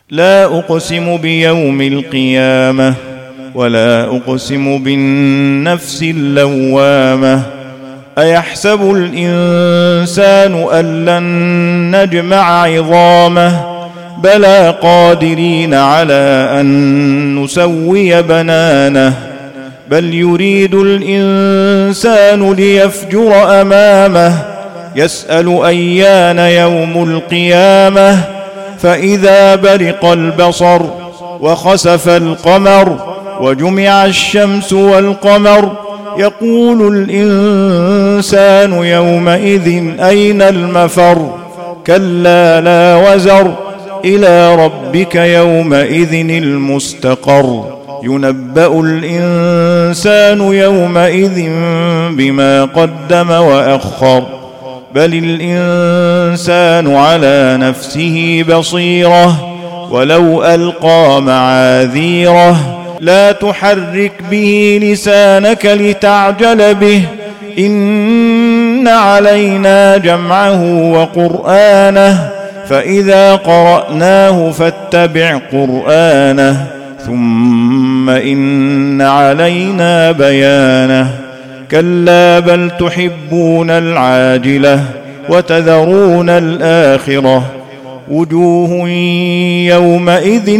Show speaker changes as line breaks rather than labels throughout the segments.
لا أقسم بيوم القيامة ولا أقسم بالنفس اللوامة أيحسب الإنسان أن لن نجمع عظامه بلى قادرين على أن نسوي بنانه بل يريد الإنسان ليفجر أمامه يسأل أيان يوم القيامة فإذا برق البصر وخسف القمر وجمع الشمس والقمر يقول الإنسان يومئذ أين المفر كلا لا وزر إلى ربك يومئذ المستقر ينبأ الإنسان يومئذ بما قدم وأخر بل الإنسان على نفسه بصيرة ولو ألقى معاذيره لا تحرك به لسانك لتعجل به إن علينا جمعه وقرآنه فإذا قرأناه فاتبع قرآنه ثم إن علينا بيانه كلا بل تحبون العاجلة وتذرون الآخرة وجوه يومئذ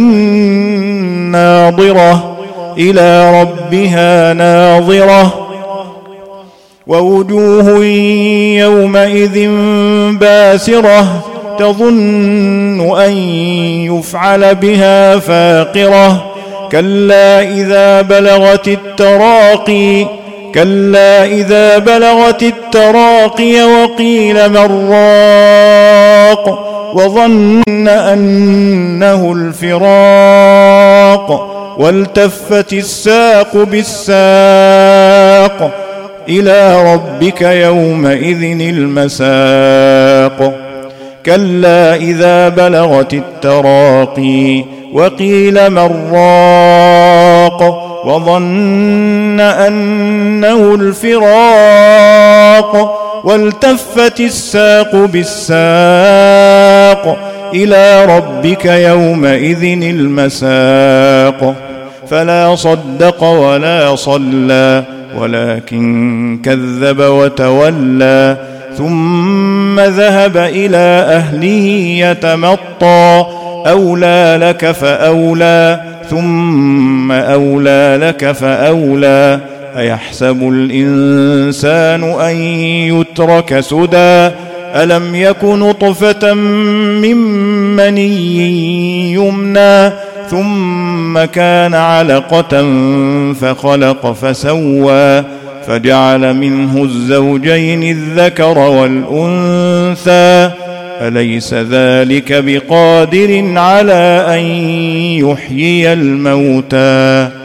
ناظرة إلى ربها ناظرة ووجوه يومئذ باسرة تظن أن يفعل بها فاقرة كلا إذا بلغت التراقي وقيل من راق وظن أنه الفراق والتفت الساق بالساق إلى ربك يومئذ المساق كلا إذا بلغت التراقي وقيل من راق وظن أنه الفراق والتفت الساق بالساق إلى ربك يومئذ المساق فلا صدق ولا صلى ولكن كذب وتولى ثم ذهب إلى أهله يتمطى أولى لك فأولى ثم أولى لك فأولى أيحسب الإنسان أن يترك سدى ألم يك نطفة من مني يمنى ثم كان علقة فخلق فسوى فجعل منه الزوجين الذكر والأنثى أليس ذلك بقادر على أن يحيي الموتى